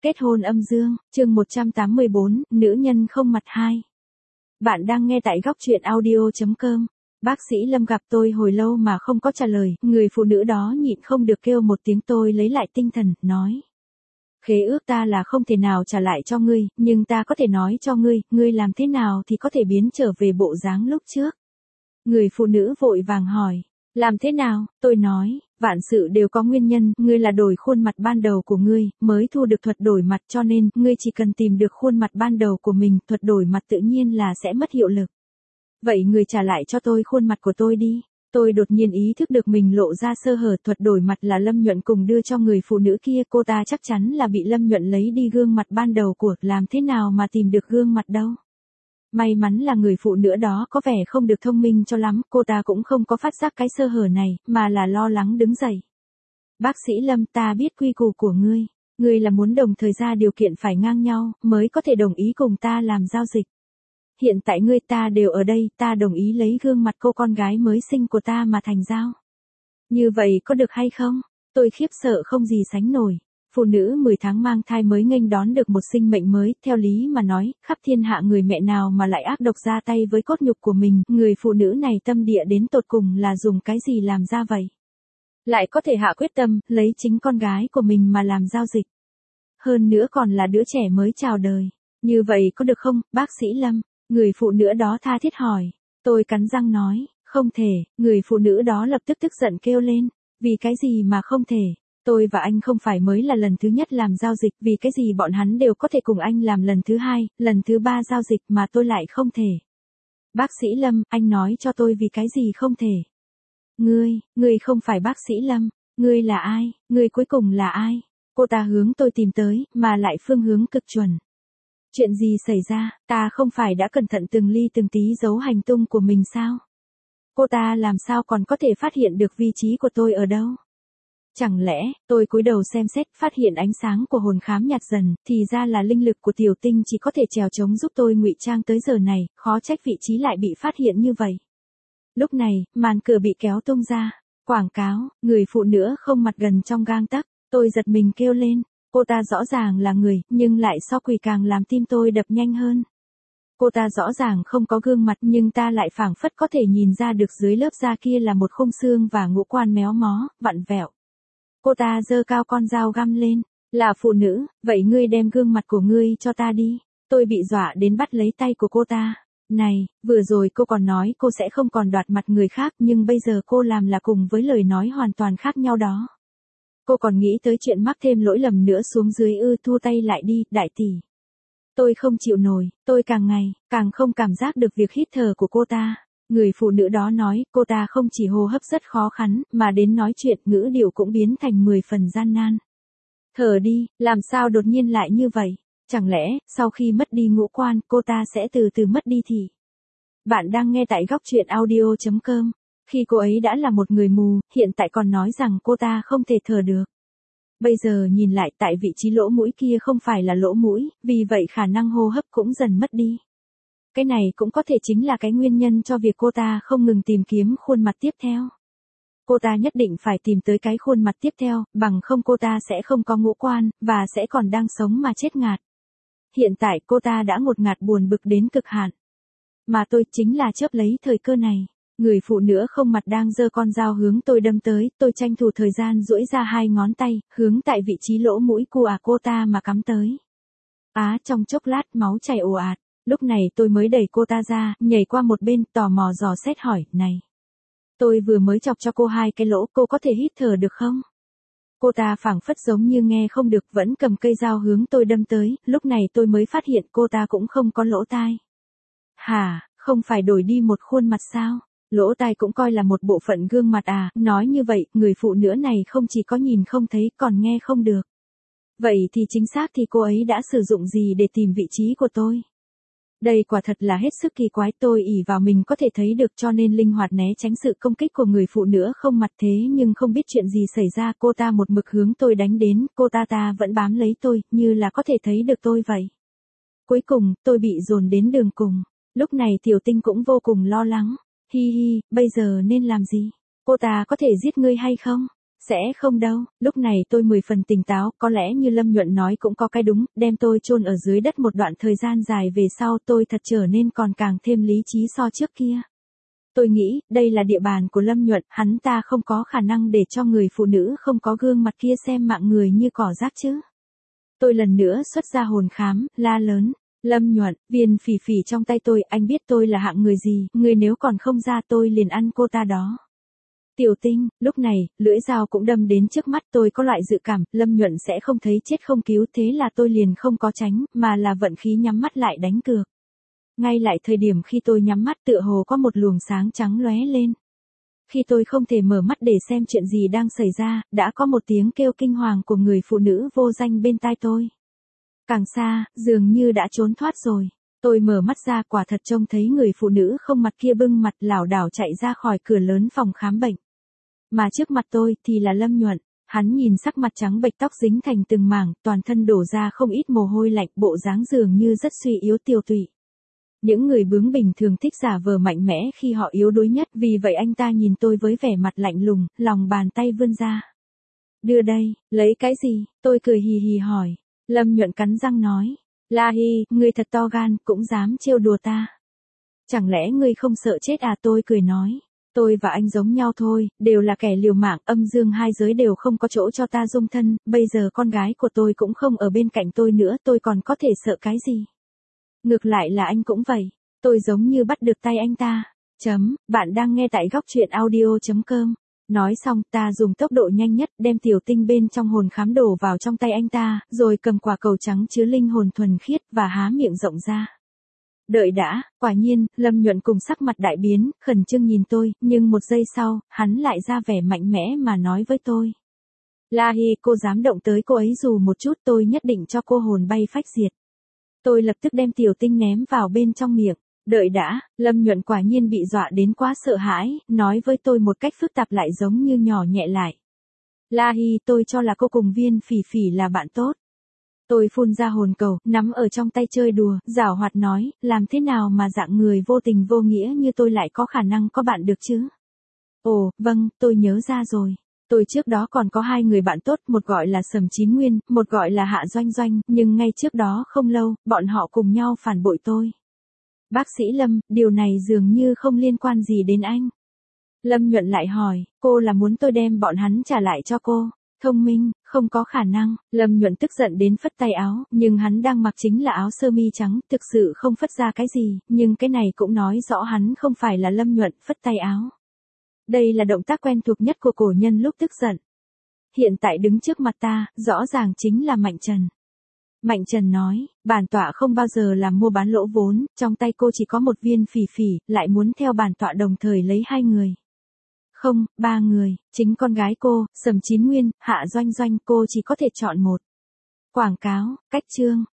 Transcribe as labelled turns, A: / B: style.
A: Kết hôn âm dương, chương 184, nữ nhân không mặt 2. Bạn đang nghe tại góc truyện audio.com. Bác sĩ Lâm gặp tôi hồi lâu mà không có trả lời, người phụ nữ đó nhịn không được kêu một tiếng, tôi lấy lại tinh thần, nói. Khế ước ta là không thể nào trả lại cho ngươi, nhưng ta có thể nói cho ngươi làm thế nào thì có thể biến trở về bộ dáng lúc trước. Người phụ nữ vội vàng hỏi. Làm thế nào? Tôi nói, vạn sự đều có nguyên nhân, ngươi là đổi khuôn mặt ban đầu của ngươi, mới thu được thuật đổi mặt, cho nên, ngươi chỉ cần tìm được khuôn mặt ban đầu của mình, thuật đổi mặt tự nhiên là sẽ mất hiệu lực. Vậy ngươi trả lại cho tôi khuôn mặt của tôi đi. Tôi đột nhiên ý thức được mình lộ ra sơ hở, thuật đổi mặt là Lâm Nhuận cùng đưa cho người phụ nữ kia, cô ta chắc chắn là bị Lâm Nhuận lấy đi gương mặt ban đầu của, làm thế nào mà tìm được gương mặt đâu. May mắn là người phụ nữ đó có vẻ không được thông minh cho lắm, cô ta cũng không có phát giác cái sơ hở này, mà là lo lắng đứng dậy. Bác sĩ Lâm, ta biết quy củ của ngươi là muốn đồng thời ra điều kiện phải ngang nhau, mới có thể đồng ý cùng ta làm giao dịch. Hiện tại ngươi ta đều ở đây, ta đồng ý lấy gương mặt cô con gái mới sinh của ta mà thành giao. Như vậy có được hay không? Tôi khiếp sợ không gì sánh nổi. Phụ nữ 10 tháng mang thai mới nghênh đón được một sinh mệnh mới, theo lý mà nói, khắp thiên hạ người mẹ nào mà lại ác độc ra tay với cốt nhục của mình, người phụ nữ này tâm địa đến tột cùng là dùng cái gì làm ra vậy? Lại có thể hạ quyết tâm, lấy chính con gái của mình mà làm giao dịch. Hơn nữa còn là đứa trẻ mới chào đời. Như vậy có được không, bác sĩ Lâm? Người phụ nữ đó tha thiết hỏi. Tôi cắn răng nói, không thể, người phụ nữ đó lập tức tức giận kêu lên. Vì cái gì mà không thể? Tôi và anh không phải mới là lần thứ nhất làm giao dịch, vì cái gì bọn hắn đều có thể cùng anh làm lần thứ 2, lần thứ 3 giao dịch mà tôi lại không thể. Bác sĩ Lâm, anh nói cho tôi vì cái gì không thể. Ngươi không phải bác sĩ Lâm, ngươi là ai, ngươi cuối cùng là ai? Cô ta hướng tôi tìm tới, mà lại phương hướng cực chuẩn. Chuyện gì xảy ra, ta không phải đã cẩn thận từng ly từng tí giấu hành tung của mình sao? Cô ta làm sao còn có thể phát hiện được vị trí của tôi ở đâu? Chẳng lẽ, tôi cúi đầu xem xét, phát hiện ánh sáng của hồn khám nhạt dần, thì ra là linh lực của tiểu tinh chỉ có thể trèo trống giúp tôi ngụy trang tới giờ này, khó trách vị trí lại bị phát hiện như vậy. Lúc này, màn cửa bị kéo tung ra. Quảng cáo, người phụ nữ không mặt gần trong gang tấc, tôi giật mình kêu lên. Cô ta rõ ràng là người, nhưng lại so quỷ càng làm tim tôi đập nhanh hơn. Cô ta rõ ràng không có gương mặt, nhưng ta lại phảng phất có thể nhìn ra được dưới lớp da kia là một khung xương và ngũ quan méo mó, vặn vẹo. Cô ta giơ cao con dao găm lên. Là phụ nữ, vậy ngươi đem gương mặt của ngươi cho ta đi. Tôi bị dọa đến bắt lấy tay của cô ta. Này, vừa rồi cô còn nói cô sẽ không còn đoạt mặt người khác, nhưng bây giờ cô làm là cùng với lời nói hoàn toàn khác nhau đó. Cô còn nghĩ tới chuyện mắc thêm lỗi lầm nữa xuống dưới ư? Thu tay lại đi, đại tỷ. Tôi không chịu nổi, tôi càng ngày, càng không cảm giác được việc hít thở của cô ta. Người phụ nữ đó nói, cô ta không chỉ hô hấp rất khó khăn, mà đến nói chuyện ngữ điệu cũng biến thành 10 phần gian nan. Thở đi, làm sao đột nhiên lại như vậy? Chẳng lẽ, sau khi mất đi ngũ quan, cô ta sẽ từ từ mất đi thì? Bạn đang nghe tại góc truyện audio.com. Khi cô ấy đã là một người mù, hiện tại còn nói rằng cô ta không thể thở được. Bây giờ nhìn lại, tại vị trí lỗ mũi kia không phải là lỗ mũi, vì vậy khả năng hô hấp cũng dần mất đi. Cái này cũng có thể chính là cái nguyên nhân cho việc cô ta không ngừng tìm kiếm khuôn mặt tiếp theo. Cô ta nhất định phải tìm tới cái khuôn mặt tiếp theo, bằng không cô ta sẽ không có ngũ quan, và sẽ còn đang sống mà chết ngạt. Hiện tại cô ta đã ngột ngạt buồn bực đến cực hạn. Mà tôi chính là chớp lấy thời cơ này. Người phụ nữ không mặt đang giơ con dao hướng tôi đâm tới, tôi tranh thủ thời gian duỗi ra 2 ngón tay, hướng tại vị trí lỗ mũi của cô ta mà cắm tới. Trong chốc lát máu chảy ồ ạt. Lúc này tôi mới đẩy cô ta ra, nhảy qua một bên, tò mò dò xét hỏi, này. Tôi vừa mới chọc cho cô 2 cái lỗ, cô có thể hít thở được không? Cô ta phảng phất giống như nghe không được, vẫn cầm cây dao hướng tôi đâm tới, lúc này tôi mới phát hiện cô ta cũng không có lỗ tai. Hả, không phải đổi đi một khuôn mặt sao? Lỗ tai cũng coi là một bộ phận gương mặt à? Nói như vậy, người phụ nữ này không chỉ có nhìn không thấy, còn nghe không được. Vậy thì chính xác thì cô ấy đã sử dụng gì để tìm vị trí của tôi? Đây quả thật là hết sức kỳ quái, tôi ỷ vào mình có thể thấy được cho nên linh hoạt né tránh sự công kích của người phụ nữ không mặt, thế nhưng không biết chuyện gì xảy ra, cô ta một mực hướng tôi đánh đến, cô ta vẫn bám lấy tôi, như là có thể thấy được tôi vậy. Cuối cùng, tôi bị dồn đến đường cùng. Lúc này tiểu tinh cũng vô cùng lo lắng. Hi hi, bây giờ nên làm gì? Cô ta có thể giết ngươi hay không? Sẽ không đâu, lúc này tôi 10 phần tỉnh táo, có lẽ như Lâm Nhuận nói cũng có cái đúng, đem tôi chôn ở dưới đất một đoạn thời gian dài về sau tôi thật trở nên còn càng thêm lý trí so trước kia. Tôi nghĩ, đây là địa bàn của Lâm Nhuận, hắn ta không có khả năng để cho người phụ nữ không có gương mặt kia xem mạng người như cỏ rác chứ. Tôi lần nữa xuất ra hồn khám, la lớn. Lâm Nhuận, viên phỉ phỉ trong tay tôi, anh biết tôi là hạng người gì, người nếu còn không ra tôi liền ăn cô ta đó. Tiểu Tinh, lúc này, lưỡi dao cũng đâm đến trước mắt tôi có loại dự cảm, Lâm Nhuận sẽ không thấy chết không cứu thế là tôi liền không có tránh, mà là vận khí nhắm mắt lại đánh cược. Ngay lại thời điểm khi tôi nhắm mắt tựa hồ có một luồng sáng trắng lóe lên. Khi tôi không thể mở mắt để xem chuyện gì đang xảy ra, đã có một tiếng kêu kinh hoàng của người phụ nữ vô danh bên tai tôi. Càng xa, dường như đã trốn thoát rồi. Tôi mở mắt ra quả thật trông thấy người phụ nữ không mặt kia bưng mặt lảo đảo chạy ra khỏi cửa lớn phòng khám bệnh. Mà trước mặt tôi thì là Lâm Nhuận, hắn nhìn sắc mặt trắng bệch tóc dính thành từng mảng, toàn thân đổ ra không ít mồ hôi lạnh, bộ dáng dường như rất suy yếu tiều tụy. Những người bướng bỉnh thường thích giả vờ mạnh mẽ khi họ yếu đuối nhất, vì vậy anh ta nhìn tôi với vẻ mặt lạnh lùng, lòng bàn tay vươn ra. Đưa đây, lấy cái gì? Tôi cười hì hì hỏi. Lâm Nhuận cắn răng nói. La Hi, ngươi thật to gan, cũng dám trêu đùa ta. Chẳng lẽ ngươi không sợ chết à? Tôi cười nói. Tôi và anh giống nhau thôi, đều là kẻ liều mạng, âm dương hai giới đều không có chỗ cho ta dung thân, bây giờ con gái của tôi cũng không ở bên cạnh tôi nữa, tôi còn có thể sợ cái gì? Ngược lại là anh cũng vậy, tôi giống như bắt được tay anh ta. Bạn đang nghe tại góc truyện audio.com. Nói xong ta dùng tốc độ nhanh nhất đem Tiểu Tinh bên trong hồn khám đổ vào trong tay anh ta, rồi cầm quả cầu trắng chứa linh hồn thuần khiết và há miệng rộng ra. Đợi đã, quả nhiên, Lâm Nhuận cùng sắc mặt đại biến, khẩn trương nhìn tôi, nhưng một giây sau, hắn lại ra vẻ mạnh mẽ mà nói với tôi. La Hi, cô dám động tới cô ấy dù một chút tôi nhất định cho cô hồn bay phách diệt. Tôi lập tức đem Tiểu Tinh ném vào bên trong miệng. Đợi đã, Lâm Nhuận quả nhiên bị dọa đến quá sợ hãi, nói với tôi một cách phức tạp lại giống như nhỏ nhẹ lại. La Hi, tôi cho là cô cùng viên phỉ phỉ là bạn tốt. Tôi phun ra hồn cầu, nắm ở trong tay chơi đùa, giảo hoạt nói, làm thế nào mà dạng người vô tình vô nghĩa như tôi lại có khả năng có bạn được chứ? Ồ, vâng, tôi nhớ ra rồi. Tôi trước đó còn có hai người bạn tốt, một gọi là Sầm Chín Nguyên, một gọi là Hạ Doanh Doanh, nhưng ngay trước đó không lâu, bọn họ cùng nhau phản bội tôi. Bác sĩ Lâm, điều này dường như không liên quan gì đến anh. Lâm Nhuận lại hỏi, cô là muốn tôi đem bọn hắn trả lại cho cô? Thông minh, không có khả năng. Lâm Nhuận tức giận đến phất tay áo, nhưng hắn đang mặc chính là áo sơ mi trắng, thực sự không phất ra cái gì, nhưng cái này cũng nói rõ hắn không phải là Lâm Nhuận phất tay áo. Đây là động tác quen thuộc nhất của cổ nhân lúc tức giận. Hiện tại đứng trước mặt ta, rõ ràng chính là Mạnh Trần. Mạnh Trần nói, bản tọa không bao giờ làm mua bán lỗ vốn, trong tay cô chỉ có một viên phỉ phỉ, lại muốn theo bản tọa đồng thời lấy hai người. Không, ba người, chính con gái cô, Sầm Chín Nguyên, Hạ Doanh Doanh, cô chỉ có thể chọn một. Quảng cáo, cách chương.